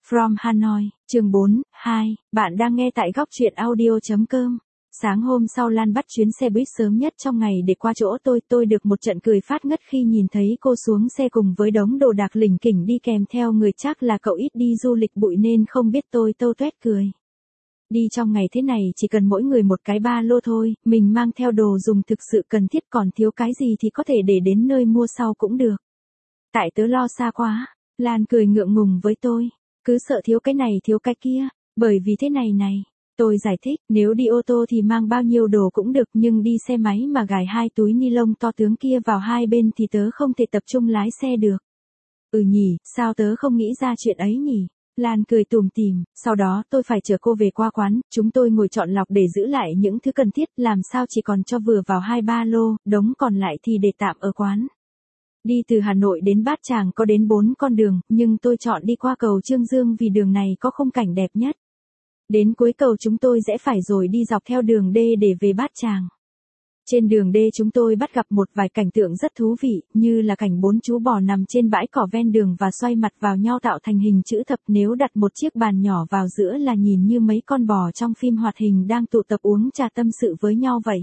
From Hanoi, chương 4, 2, bạn đang nghe tại góc truyện audio.com. Sáng hôm sau Lan bắt chuyến xe buýt sớm nhất trong ngày để qua chỗ tôi được một trận cười phát ngất khi nhìn thấy cô xuống xe cùng với đống đồ đạc lỉnh kỉnh đi kèm theo người, chắc là cậu ít đi du lịch bụi nên không biết tôi tâu tuét cười. Đi trong ngày thế này chỉ cần mỗi người một cái ba lô thôi, mình mang theo đồ dùng thực sự cần thiết, còn thiếu cái gì thì có thể để đến nơi mua sau cũng được. Tại tớ lo xa quá, Lan cười ngượng ngùng với tôi. Cứ sợ thiếu cái này thiếu cái kia, bởi vì thế này này. Tôi giải thích, nếu đi ô tô thì mang bao nhiêu đồ cũng được, nhưng đi xe máy mà gài hai túi ni lông to tướng kia vào hai bên thì tớ không thể tập trung lái xe được. Ừ nhỉ, sao tớ không nghĩ ra chuyện ấy nhỉ? Lan cười tủm tỉm, sau đó tôi phải chở cô về qua quán, chúng tôi ngồi chọn lọc để giữ lại những thứ cần thiết, làm sao chỉ còn cho vừa vào hai ba lô, đống còn lại thì để tạm ở quán. Đi từ Hà Nội đến Bát Tràng có đến 4 con đường, nhưng tôi chọn đi qua cầu Trương Dương vì đường này có khung cảnh đẹp nhất. Đến cuối cầu chúng tôi rẽ phải rồi đi dọc theo đường D để về Bát Tràng. Trên đường D chúng tôi bắt gặp một vài cảnh tượng rất thú vị, như là cảnh 4 chú bò nằm trên bãi cỏ ven đường và xoay mặt vào nhau tạo thành hình chữ thập, nếu đặt một chiếc bàn nhỏ vào giữa là nhìn như mấy con bò trong phim hoạt hình đang tụ tập uống trà tâm sự với nhau vậy.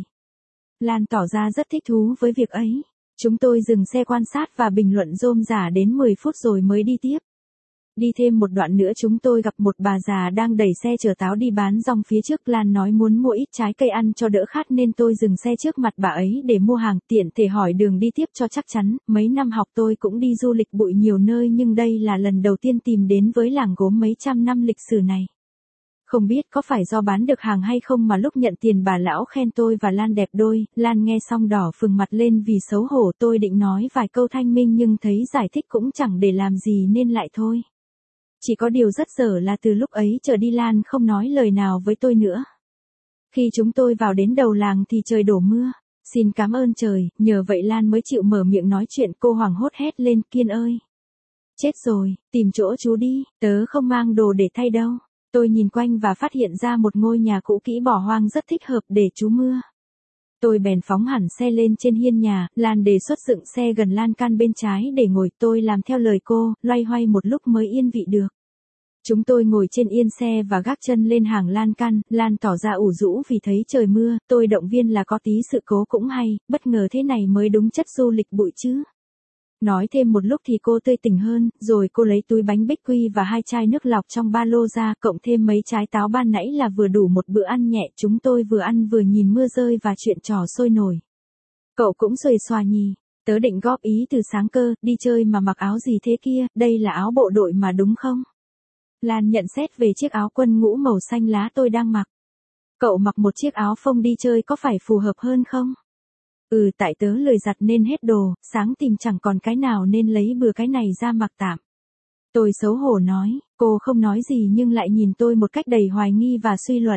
Lan tỏ ra rất thích thú với việc ấy. Chúng tôi dừng xe quan sát và bình luận rôm rả đến 10 phút rồi mới đi tiếp. Đi thêm một đoạn nữa chúng tôi gặp một bà già đang đẩy xe chở táo đi bán rong phía trước. Lan nói muốn mua ít trái cây ăn cho đỡ khát nên tôi dừng xe trước mặt bà ấy để mua hàng, tiện thể hỏi đường đi tiếp cho chắc chắn. Mấy năm học tôi cũng đi du lịch bụi nhiều nơi nhưng đây là lần đầu tiên tìm đến với làng gốm mấy trăm năm lịch sử này. Không biết có phải do bán được hàng hay không mà lúc nhận tiền bà lão khen tôi và Lan đẹp đôi. Lan nghe xong đỏ phừng mặt lên vì xấu hổ. Tôi định nói vài câu thanh minh nhưng thấy giải thích cũng chẳng để làm gì nên lại thôi. Chỉ có điều rất dở là từ lúc ấy trở đi Lan không nói lời nào với tôi nữa. Khi chúng tôi vào đến đầu làng thì trời đổ mưa. Xin cảm ơn trời, nhờ vậy Lan mới chịu mở miệng nói chuyện. Cô hoảng hốt hét lên, Kiên ơi! Chết rồi, tìm chỗ trú đi, tớ không mang đồ để thay đâu. Tôi nhìn quanh và phát hiện ra một ngôi nhà cũ kỹ bỏ hoang rất thích hợp để trú mưa. Tôi bèn phóng hẳn xe lên trên hiên nhà, Lan đề xuất dựng xe gần lan can bên trái để ngồi. Tôi làm theo lời cô, loay hoay một lúc mới yên vị được. Chúng tôi ngồi trên yên xe và gác chân lên hàng lan can. Lan tỏ ra ủ rũ vì thấy trời mưa. Tôi động viên là có tí sự cố cũng hay, bất ngờ thế này mới đúng chất du lịch bụi chứ. Nói thêm một lúc thì cô tươi tỉnh hơn, rồi cô lấy túi bánh bích quy và 2 chai nước lọc trong ba lô ra, cộng thêm mấy trái táo ban nãy là vừa đủ một bữa ăn nhẹ. Chúng tôi vừa ăn vừa nhìn mưa rơi và chuyện trò sôi nổi. Cậu cũng xuề xòa nhỉ? Tớ định góp ý từ sáng cơ, đi chơi mà mặc áo gì thế kia, đây là áo bộ đội mà đúng không? Lan nhận xét về chiếc áo quân ngũ màu xanh lá tôi đang mặc. Cậu mặc một chiếc áo phông đi chơi có phải phù hợp hơn không? Tại tớ lười giặt nên hết đồ, sáng tìm chẳng còn cái nào nên lấy bừa cái này ra mặc tạm. Tôi xấu hổ nói, cô không nói gì nhưng lại nhìn tôi một cách đầy hoài nghi và suy luận.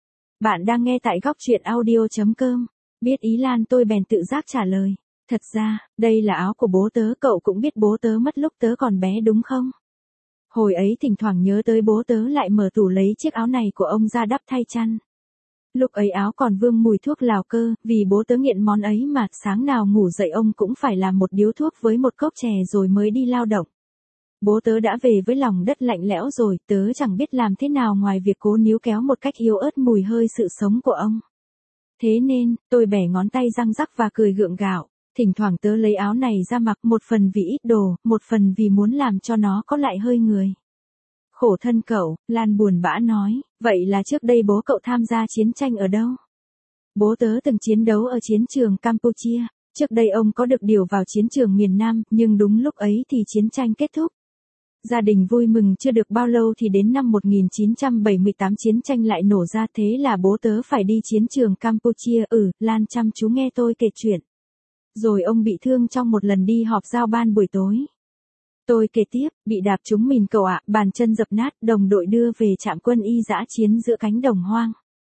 Bạn đang nghe tại góc truyện audio.com. Biết ý Lan tôi bèn tự giác trả lời. Thật ra, đây là áo của bố tớ, cậu cũng biết bố tớ mất lúc tớ còn bé đúng không? Hồi ấy thỉnh thoảng nhớ tới bố tớ lại mở tủ lấy chiếc áo này của ông ra đắp thay chăn. Lúc ấy áo còn vương mùi thuốc lào cơ, vì bố tớ nghiện món ấy mà sáng nào ngủ dậy ông cũng phải làm một điếu thuốc với một cốc chè rồi mới đi lao động. Bố tớ đã về với lòng đất lạnh lẽo rồi, tớ chẳng biết làm thế nào ngoài việc cố níu kéo một cách yếu ớt mùi hơi sự sống của ông. Thế nên, tôi bẻ ngón tay răng rắc và cười gượng gạo. Thỉnh thoảng tớ lấy áo này ra mặc, một phần vì ít đồ, một phần vì muốn làm cho nó có lại hơi người. Khổ thân cậu, Lan buồn bã nói, vậy là trước đây bố cậu tham gia chiến tranh ở đâu? Bố tớ từng chiến đấu ở chiến trường Campuchia, trước đây ông có được điều vào chiến trường miền Nam, nhưng đúng lúc ấy thì chiến tranh kết thúc. Gia đình vui mừng chưa được bao lâu thì đến năm 1978 chiến tranh lại nổ ra, thế là bố tớ phải đi chiến trường Campuchia. Lan chăm chú nghe tôi kể chuyện. Rồi ông bị thương trong một lần đi họp giao ban buổi tối. Tôi kể tiếp, bị đạp trúng mìn cậu ạ, bàn chân dập nát, đồng đội đưa về trạm quân y dã chiến giữa cánh đồng hoang.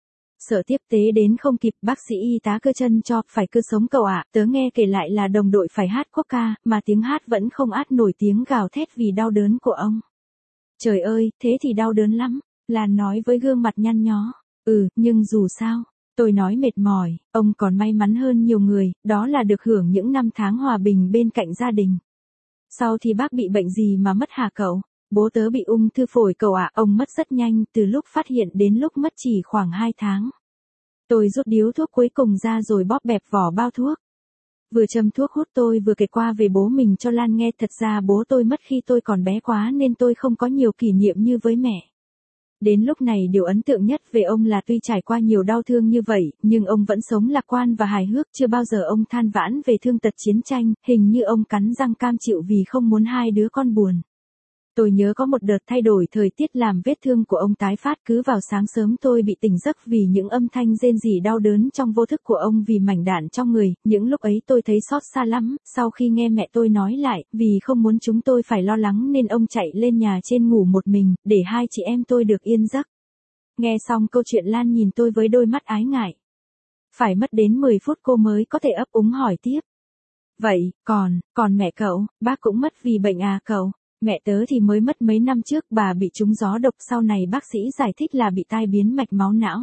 Sợ tiếp tế đến không kịp, bác sĩ y tá cưa chân cho, phải cưa sống cậu ạ. Tớ nghe kể lại là đồng đội phải hát quốc ca, mà tiếng hát vẫn không át nổi tiếng gào thét vì đau đớn của ông. Trời ơi, thế thì đau đớn lắm, Lan nói với gương mặt nhăn nhó. Nhưng dù sao, tôi nói mệt mỏi, ông còn may mắn hơn nhiều người, đó là được hưởng những năm tháng hòa bình bên cạnh gia đình. Sau thì bác bị bệnh gì mà mất hả cậu? Bố tớ bị ung thư phổi cậu ạ, ông mất rất nhanh, từ lúc phát hiện đến lúc mất chỉ khoảng 2 tháng. Tôi rút điếu thuốc cuối cùng ra rồi bóp bẹp vỏ bao thuốc. Vừa châm thuốc hút tôi vừa kể qua về bố mình cho Lan nghe, thật ra bố tôi mất khi tôi còn bé quá nên tôi không có nhiều kỷ niệm như với mẹ. Đến lúc này điều ấn tượng nhất về ông là tuy trải qua nhiều đau thương như vậy, nhưng ông vẫn sống lạc quan và hài hước, chưa bao giờ ông than vãn về thương tật chiến tranh, hình như ông cắn răng cam chịu vì không muốn hai đứa con buồn. Tôi nhớ có một đợt thay đổi thời tiết làm vết thương của ông tái phát, cứ vào sáng sớm tôi bị tỉnh giấc vì những âm thanh rên rỉ đau đớn trong vô thức của ông vì mảnh đạn trong người, những lúc ấy tôi thấy xót xa lắm, sau khi nghe mẹ tôi nói lại, vì không muốn chúng tôi phải lo lắng nên ông chạy lên nhà trên ngủ một mình, để hai chị em tôi được yên giấc. Nghe xong câu chuyện Lan nhìn tôi với đôi mắt ái ngại. Phải mất đến 10 phút cô mới có thể ấp úng hỏi tiếp. Vậy, còn mẹ cậu, bác cũng mất vì bệnh à cậu? Mẹ tớ thì mới mất mấy năm trước, bà bị trúng gió độc, sau này bác sĩ giải thích là bị tai biến mạch máu não.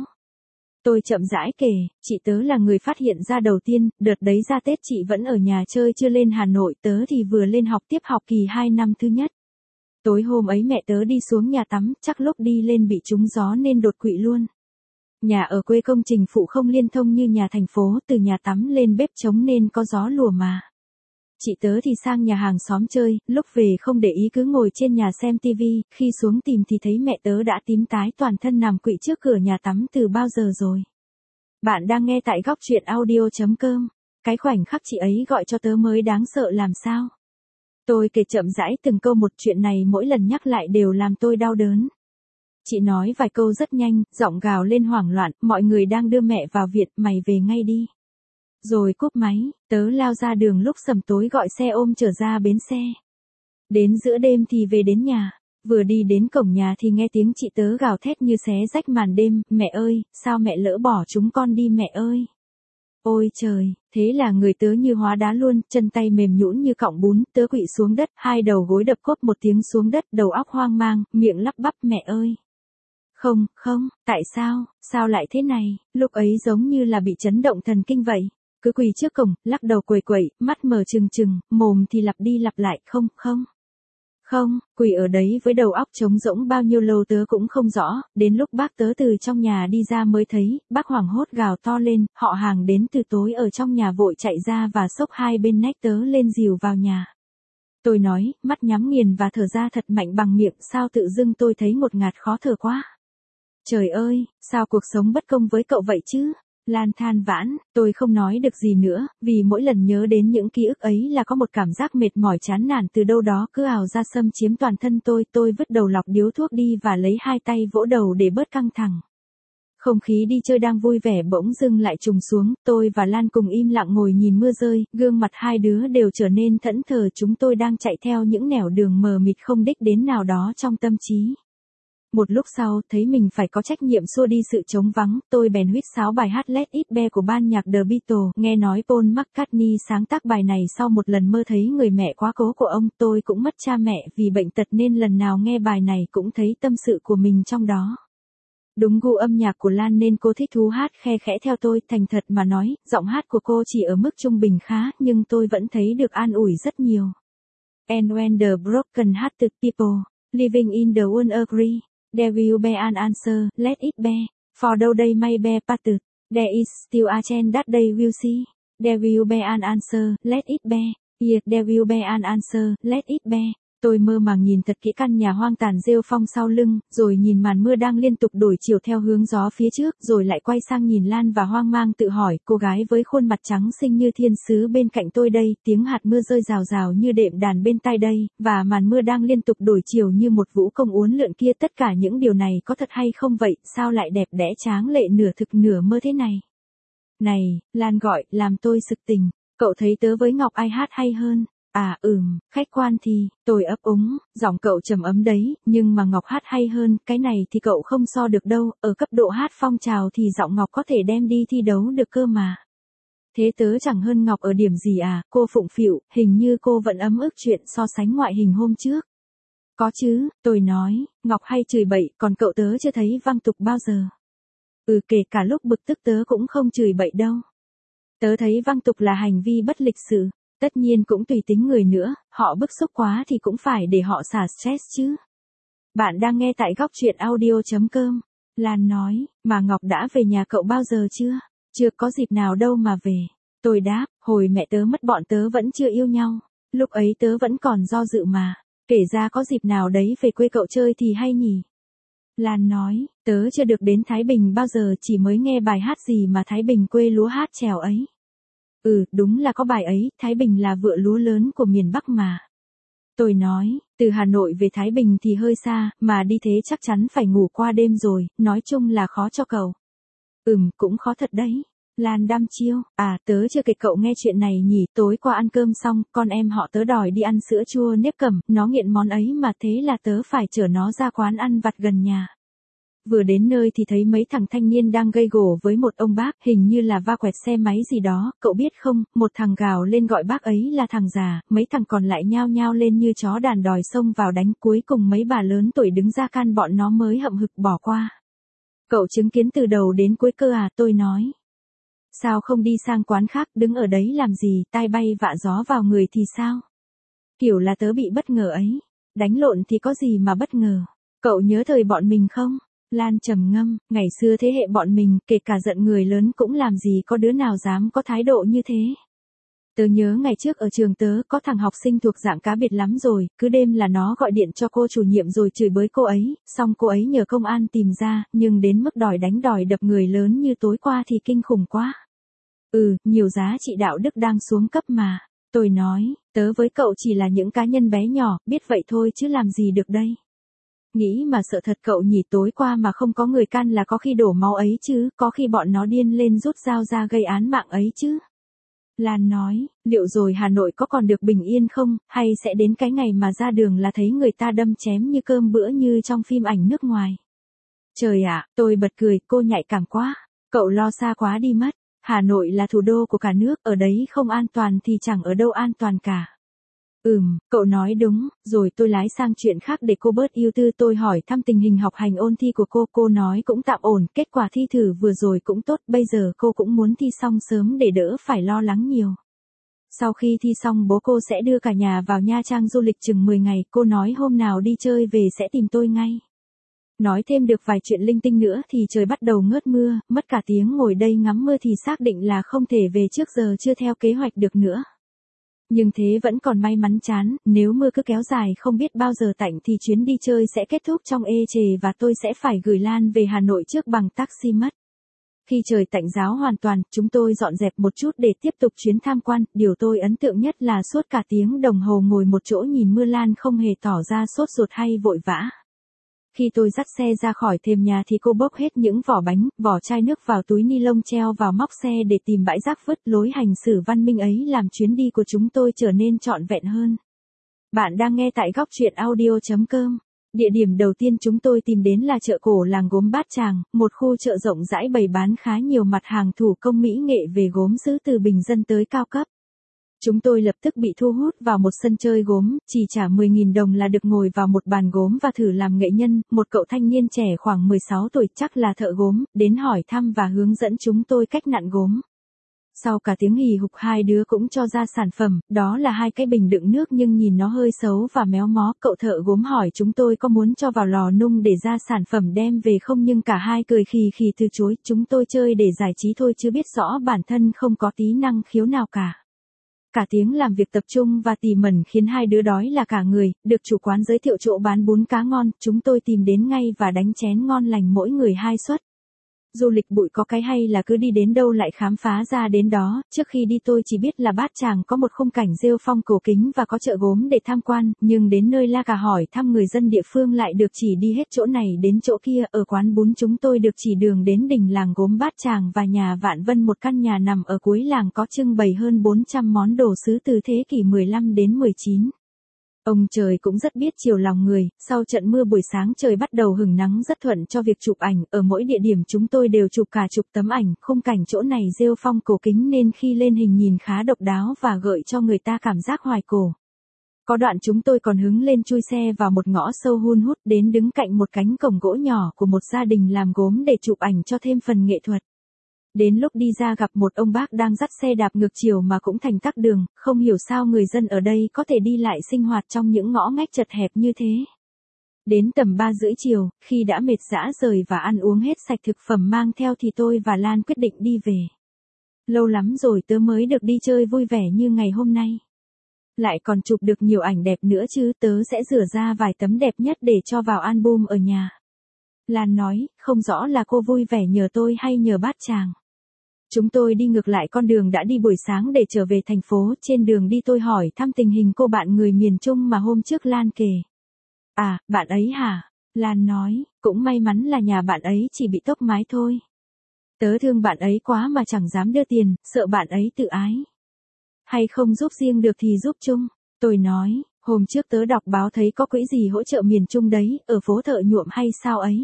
Tôi chậm rãi kể, chị tớ là người phát hiện ra đầu tiên, đợt đấy ra Tết chị vẫn ở nhà chơi chưa lên Hà Nội, tớ thì vừa lên học tiếp học kỳ 2 năm thứ nhất. Tối hôm ấy mẹ tớ đi xuống nhà tắm, chắc lúc đi lên bị trúng gió nên đột quỵ luôn. Nhà ở quê công trình phụ không liên thông như nhà thành phố, từ nhà tắm lên bếp trống nên có gió lùa mà. Chị tớ thì sang nhà hàng xóm chơi, lúc về không để ý cứ ngồi trên nhà xem tivi, khi xuống tìm thì thấy mẹ tớ đã tím tái toàn thân nằm quỵ trước cửa nhà tắm từ bao giờ rồi. Bạn đang nghe tại góc truyện audio.com. Cái khoảnh khắc chị ấy gọi cho tớ mới đáng sợ làm sao. Tôi kể chậm rãi từng câu một, chuyện này mỗi lần nhắc lại đều làm tôi đau đớn. Chị nói vài câu rất nhanh, giọng gào lên hoảng loạn, mọi người đang đưa mẹ vào viện, mày về ngay đi. Rồi cúp máy, tớ lao ra đường lúc sầm tối gọi xe ôm trở ra bến xe. Đến giữa đêm thì về đến nhà, vừa đi đến cổng nhà thì nghe tiếng chị tớ gào thét như xé rách màn đêm, mẹ ơi, sao mẹ lỡ bỏ chúng con đi mẹ ơi. Ôi trời, thế là người tớ như hóa đá luôn, chân tay mềm nhũn như cọng bún, tớ quỵ xuống đất, hai đầu gối đập cốp một tiếng xuống đất, đầu óc hoang mang, miệng lắp bắp mẹ ơi. Không, tại sao lại thế này, lúc ấy giống như là bị chấn động thần kinh vậy. Cứ quỳ trước cổng, lắc đầu quẩy quẩy, mắt mở trừng trừng, mồm thì lặp đi lặp lại, không, quỳ ở đấy với đầu óc trống rỗng bao nhiêu lâu tớ cũng không rõ, đến lúc bác tớ từ trong nhà đi ra mới thấy, bác hoảng hốt gào to lên, họ hàng đến từ tối ở trong nhà vội chạy ra và xốc hai bên nách tớ lên dìu vào nhà. Tôi nói, mắt nhắm nghiền và thở ra thật mạnh bằng miệng, sao tự dưng tôi thấy ngột ngạt khó thở quá. Trời ơi, sao cuộc sống bất công với cậu vậy chứ? Lan than vãn, tôi không nói được gì nữa, vì mỗi lần nhớ đến những ký ức ấy là có một cảm giác mệt mỏi chán nản từ đâu đó cứ ào ra xâm chiếm toàn thân tôi vứt đầu lọc điếu thuốc đi và lấy hai tay vỗ đầu để bớt căng thẳng. Không khí đi chơi đang vui vẻ bỗng dưng lại trùng xuống, tôi và Lan cùng im lặng ngồi nhìn mưa rơi, gương mặt hai đứa đều trở nên thẫn thờ, chúng tôi đang chạy theo những nẻo đường mờ mịt không đích đến nào đó trong tâm trí. Một lúc sau, thấy mình phải có trách nhiệm xua đi sự trống vắng, tôi bèn huýt sáo bài hát Let It Be của ban nhạc The Beatles, nghe nói Paul McCartney sáng tác bài này sau một lần mơ thấy người mẹ quá cố của ông, tôi cũng mất cha mẹ vì bệnh tật nên lần nào nghe bài này cũng thấy tâm sự của mình trong đó. Đúng gu âm nhạc của Lan nên cô thích thú hát khe khẽ theo tôi, thành thật mà nói, giọng hát của cô chỉ ở mức trung bình khá, nhưng tôi vẫn thấy được an ủi rất nhiều. And when the broken hearted people, living in the world agree. There will be an answer, let it be, for though they may be parted, there is still a chance that they will see. There will be an answer, let it be, yes, there will be an answer, let it be. Tôi mơ màng nhìn thật kỹ căn nhà hoang tàn rêu phong sau lưng, rồi nhìn màn mưa đang liên tục đổi chiều theo hướng gió phía trước, rồi lại quay sang nhìn Lan và hoang mang tự hỏi, cô gái với khuôn mặt trắng xinh như thiên sứ bên cạnh tôi đây, tiếng hạt mưa rơi rào rào như đệm đàn bên tai đây, và màn mưa đang liên tục đổi chiều như một vũ công uốn lượn kia, tất cả những điều này có thật hay không vậy, sao lại đẹp đẽ tráng lệ nửa thực nửa mơ thế này? Này, Lan gọi, làm tôi sực tỉnh, cậu thấy tớ với Ngọc ai hát hay hơn? À khách quan thì, tôi ấp úng, giọng cậu trầm ấm đấy, nhưng mà Ngọc hát hay hơn, cái này thì cậu không so được đâu, ở cấp độ hát phong trào thì giọng Ngọc có thể đem đi thi đấu được cơ mà. Thế tớ chẳng hơn Ngọc ở điểm gì à, cô phụng phịu, hình như cô vẫn ấm ức chuyện so sánh ngoại hình hôm trước. Có chứ, tôi nói, Ngọc hay chửi bậy, còn cậu tớ chưa thấy văng tục bao giờ. Kể cả lúc bực tức tớ cũng không chửi bậy đâu. Tớ thấy văng tục là hành vi bất lịch sự. Tất nhiên cũng tùy tính người nữa, họ bức xúc quá thì cũng phải để họ xả stress chứ. Bạn đang nghe tại góc truyện audio.com. Lan nói, mà Ngọc đã về nhà cậu bao giờ chưa? Chưa có dịp nào đâu mà về. Tôi đáp, hồi mẹ tớ mất bọn tớ vẫn chưa yêu nhau. Lúc ấy tớ vẫn còn do dự mà. Kể ra có dịp nào đấy về quê cậu chơi thì hay nhỉ? Lan nói, tớ chưa được đến Thái Bình bao giờ, chỉ mới nghe bài hát gì mà Thái Bình quê lúa hát chèo ấy. Đúng là có bài ấy, Thái Bình là vựa lúa lớn của miền Bắc mà. Tôi nói, từ Hà Nội về Thái Bình thì hơi xa, mà đi thế chắc chắn phải ngủ qua đêm rồi, nói chung là khó cho cậu. Cũng khó thật đấy. Lan đăm chiêu, tớ chưa kể cậu nghe chuyện này nhỉ, tối qua ăn cơm xong, con em họ tớ đòi đi ăn sữa chua nếp cẩm, nó nghiện món ấy mà, thế là tớ phải chở nó ra quán ăn vặt gần nhà. Vừa đến nơi thì thấy mấy thằng thanh niên đang gây gổ với một ông bác, hình như là va quẹt xe máy gì đó, cậu biết không, một thằng gào lên gọi bác ấy là thằng già, mấy thằng còn lại nhao nhao lên như chó đàn đòi xông vào đánh, cuối cùng mấy bà lớn tuổi đứng ra can bọn nó mới hậm hực bỏ qua. Cậu chứng kiến từ đầu đến cuối cơ à, tôi nói. Sao không đi sang quán khác, đứng ở đấy làm gì, tai bay vạ gió vào người thì sao? Kiểu là tớ bị bất ngờ ấy. Đánh lộn thì có gì mà bất ngờ. Cậu nhớ thời bọn mình không? Lan trầm ngâm, ngày xưa thế hệ bọn mình, kể cả giận người lớn cũng làm gì có đứa nào dám có thái độ như thế. Tớ nhớ ngày trước ở trường tớ có thằng học sinh thuộc dạng cá biệt lắm rồi, cứ đêm là nó gọi điện cho cô chủ nhiệm rồi chửi bới cô ấy, xong cô ấy nhờ công an tìm ra, nhưng đến mức đòi đánh đòi đập người lớn như tối qua thì kinh khủng quá. Nhiều giá trị đạo đức đang xuống cấp mà. Tôi nói, tớ với cậu chỉ là những cá nhân bé nhỏ, biết vậy thôi chứ làm gì được đây. Nghĩ mà sợ thật cậu nhỉ, tối qua mà không có người can là có khi đổ máu ấy chứ, có khi bọn nó điên lên rút dao ra gây án mạng ấy chứ. Lan nói, liệu rồi Hà Nội có còn được bình yên không, hay sẽ đến cái ngày mà ra đường là thấy người ta đâm chém như cơm bữa như trong phim ảnh nước ngoài. Trời ạ, tôi bật cười, cô nhạy cảm quá, cậu lo xa quá đi mất. Hà Nội là thủ đô của cả nước, ở đấy không an toàn thì chẳng ở đâu an toàn cả. Cậu nói đúng, rồi tôi lái sang chuyện khác để cô bớt ưu tư, tôi hỏi thăm tình hình học hành ôn thi của cô nói cũng tạm ổn, kết quả thi thử vừa rồi cũng tốt, bây giờ cô cũng muốn thi xong sớm để đỡ phải lo lắng nhiều. Sau khi thi xong bố cô sẽ đưa cả nhà vào Nha Trang du lịch chừng 10 ngày, cô nói hôm nào đi chơi về sẽ tìm tôi ngay. Nói thêm được vài chuyện linh tinh nữa thì trời bắt đầu ngớt mưa, mất cả tiếng ngồi đây ngắm mưa thì xác định là không thể về trước giờ chưa theo kế hoạch được nữa. Nhưng thế vẫn còn may mắn chán, nếu mưa cứ kéo dài không biết bao giờ tạnh thì chuyến đi chơi sẽ kết thúc trong ê chề và tôi sẽ phải gửi Lan về Hà Nội trước bằng taxi mất. Khi trời tạnh ráo hoàn toàn, chúng tôi dọn dẹp một chút để tiếp tục chuyến tham quan, điều tôi ấn tượng nhất là suốt cả tiếng đồng hồ ngồi một chỗ nhìn mưa, Lan không hề tỏ ra sốt ruột hay vội vã. Khi tôi dắt xe ra khỏi thềm nhà thì cô bốc hết những vỏ bánh, vỏ chai nước vào túi ni lông treo vào móc xe để tìm bãi rác vứt. Lối hành xử văn minh ấy làm chuyến đi của chúng tôi trở nên trọn vẹn hơn. Bạn đang nghe tại góc truyện audio.com. Địa điểm đầu tiên chúng tôi tìm đến là chợ cổ làng gốm Bát Tràng, một khu chợ rộng rãi bày bán khá nhiều mặt hàng thủ công mỹ nghệ về gốm sứ từ bình dân tới cao cấp. Chúng tôi lập tức bị thu hút vào một sân chơi gốm, chỉ trả 10.000 đồng là được ngồi vào một bàn gốm và thử làm nghệ nhân. Một cậu thanh niên trẻ khoảng 16 tuổi, chắc là thợ gốm, đến hỏi thăm và hướng dẫn chúng tôi cách nặn gốm. Sau cả tiếng hì hục hai đứa cũng cho ra sản phẩm, đó là hai cái bình đựng nước nhưng nhìn nó hơi xấu và méo mó. Cậu thợ gốm hỏi chúng tôi có muốn cho vào lò nung để ra sản phẩm đem về không, nhưng cả hai cười khì khì từ chối. Chúng tôi chơi để giải trí thôi chứ biết rõ bản thân không có tí năng khiếu nào cả. Cả tiếng làm việc tập trung và tỉ mẩn khiến hai đứa đói là cả người, được chủ quán giới thiệu chỗ bán bún cá ngon, chúng tôi tìm đến ngay và đánh chén ngon lành mỗi người 2 suất. Du lịch bụi có cái hay là cứ đi đến đâu lại khám phá ra đến đó, trước khi đi tôi chỉ biết là Bát Tràng có một khung cảnh rêu phong cổ kính và có chợ gốm để tham quan, nhưng đến nơi la cà hỏi thăm người dân địa phương lại được chỉ đi hết chỗ này đến chỗ kia. Ở quán bún chúng tôi được chỉ đường đến đình làng gốm Bát Tràng và nhà Vạn Vân, một căn nhà nằm ở cuối làng có trưng bày hơn 400 món đồ sứ từ thế kỷ 15 đến 19. Ông trời cũng rất biết chiều lòng người, sau trận mưa buổi sáng trời bắt đầu hửng nắng rất thuận cho việc chụp ảnh, ở mỗi địa điểm chúng tôi đều chụp cả chục tấm ảnh, khung cảnh chỗ này rêu phong cổ kính nên khi lên hình nhìn khá độc đáo và gợi cho người ta cảm giác hoài cổ. Có đoạn chúng tôi còn hứng lên chui xe vào một ngõ sâu hun hút đến đứng cạnh một cánh cổng gỗ nhỏ của một gia đình làm gốm để chụp ảnh cho thêm phần nghệ thuật. Đến lúc đi ra gặp một ông bác đang dắt xe đạp ngược chiều mà cũng thành tắc đường, không hiểu sao người dân ở đây có thể đi lại sinh hoạt trong những ngõ ngách chật hẹp như thế. Đến tầm 3 rưỡi chiều, khi đã mệt rã rời và ăn uống hết sạch thực phẩm mang theo thì tôi và Lan quyết định đi về. Lâu lắm rồi tớ mới được đi chơi vui vẻ như ngày hôm nay. Lại còn chụp được nhiều ảnh đẹp nữa chứ, tớ sẽ rửa ra vài tấm đẹp nhất để cho vào album ở nhà. Lan nói, không rõ là cô vui vẻ nhờ tôi hay nhờ Bát Tràng. Chúng tôi đi ngược lại con đường đã đi buổi sáng để trở về thành phố, trên đường đi tôi hỏi thăm tình hình cô bạn người miền Trung mà hôm trước Lan kể. À, bạn ấy hả? Lan nói, cũng may mắn là nhà bạn ấy chỉ bị tốc mái thôi. Tớ thương bạn ấy quá mà chẳng dám đưa tiền, sợ bạn ấy tự ái. Hay không giúp riêng được thì giúp chung. Tôi nói, hôm trước tớ đọc báo thấy có quỹ gì hỗ trợ miền Trung đấy, ở phố Thợ Nhuộm hay sao ấy?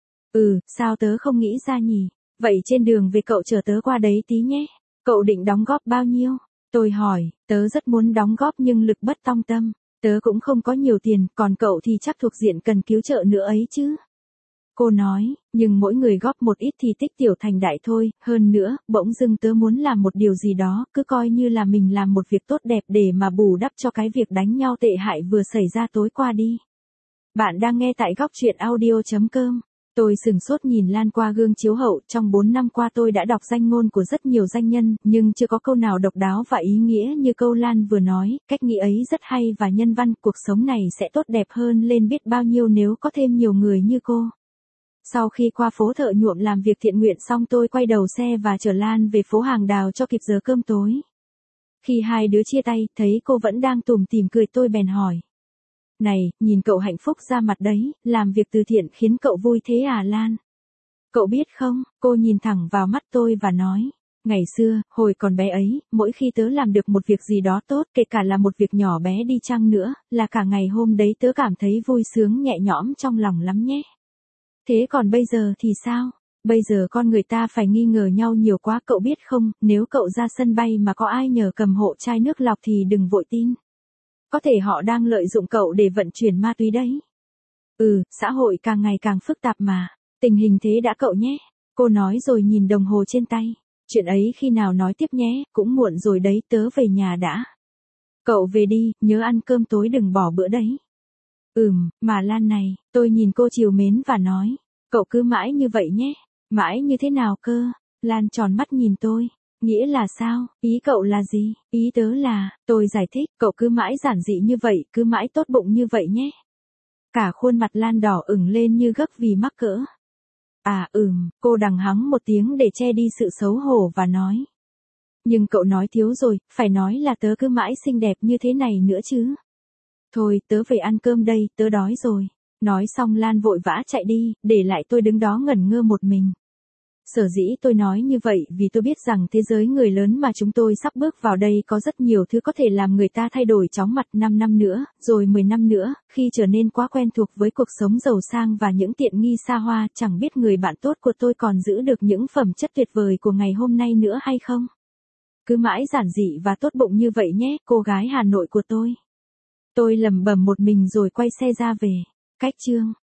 Sao tớ không nghĩ ra nhỉ? Vậy trên đường về cậu chở tớ qua đấy tí nhé. Cậu định đóng góp bao nhiêu? Tôi hỏi, tớ rất muốn đóng góp nhưng lực bất tòng tâm. Tớ cũng không có nhiều tiền, còn cậu thì chắc thuộc diện cần cứu trợ nữa ấy chứ. Cô nói, nhưng mỗi người góp một ít thì tích tiểu thành đại thôi, hơn nữa, bỗng dưng tớ muốn làm một điều gì đó, cứ coi như là mình làm một việc tốt đẹp để mà bù đắp cho cái việc đánh nhau tệ hại vừa xảy ra tối qua đi. Bạn đang nghe tại góc truyện audio.com. Tôi sửng sốt nhìn Lan qua gương chiếu hậu, trong 4 năm qua tôi đã đọc danh ngôn của rất nhiều danh nhân, nhưng chưa có câu nào độc đáo và ý nghĩa như câu Lan vừa nói, cách nghĩ ấy rất hay và nhân văn, cuộc sống này sẽ tốt đẹp hơn lên biết bao nhiêu nếu có thêm nhiều người như cô. Sau khi qua phố Thợ Nhuộm làm việc thiện nguyện xong tôi quay đầu xe và chở Lan về phố Hàng Đào cho kịp giờ cơm tối. Khi hai đứa chia tay, thấy cô vẫn đang tủm tỉm cười tôi bèn hỏi. Này, nhìn cậu hạnh phúc ra mặt đấy, làm việc từ thiện khiến cậu vui thế à Lan? Cậu biết không, cô nhìn thẳng vào mắt tôi và nói. Ngày xưa, hồi còn bé ấy, mỗi khi tớ làm được một việc gì đó tốt, kể cả là một việc nhỏ bé đi chăng nữa, là cả ngày hôm đấy tớ cảm thấy vui sướng nhẹ nhõm trong lòng lắm nhé. Thế còn bây giờ thì sao? Bây giờ con người ta phải nghi ngờ nhau nhiều quá, cậu biết không, nếu cậu ra sân bay mà có ai nhờ cầm hộ chai nước lọc thì đừng vội tin. Có thể họ đang lợi dụng cậu để vận chuyển ma túy đấy. Xã hội càng ngày càng phức tạp mà. Tình hình thế đã cậu nhé. Cô nói rồi nhìn đồng hồ trên tay. Chuyện ấy khi nào nói tiếp nhé, cũng muộn rồi đấy, tớ về nhà đã. Cậu về đi, nhớ ăn cơm tối đừng bỏ bữa đấy. Mà Lan này, tôi nhìn cô trìu mến và nói. Cậu cứ mãi như vậy nhé. Mãi như thế nào cơ? Lan tròn mắt nhìn tôi. Nghĩa là sao? Ý cậu là gì? Ý tớ là, tôi giải thích, cậu cứ mãi giản dị như vậy, cứ mãi tốt bụng như vậy nhé. Cả khuôn mặt Lan đỏ ửng lên như gấc vì mắc cỡ. Cô đằng hắng một tiếng để che đi sự xấu hổ và nói. Nhưng cậu nói thiếu rồi, phải nói là tớ cứ mãi xinh đẹp như thế này nữa chứ. Thôi, tớ về ăn cơm đây, tớ đói rồi. Nói xong Lan vội vã chạy đi, để lại tôi đứng đó ngẩn ngơ một mình. Sở dĩ tôi nói như vậy vì tôi biết rằng thế giới người lớn mà chúng tôi sắp bước vào đây có rất nhiều thứ có thể làm người ta thay đổi chóng mặt 5 năm nữa, rồi 10 năm nữa, khi trở nên quá quen thuộc với cuộc sống giàu sang và những tiện nghi xa hoa, chẳng biết người bạn tốt của tôi còn giữ được những phẩm chất tuyệt vời của ngày hôm nay nữa hay không. Cứ mãi giản dị và tốt bụng như vậy nhé, cô gái Hà Nội của tôi. Tôi lẩm bẩm một mình rồi quay xe ra về. Cách chương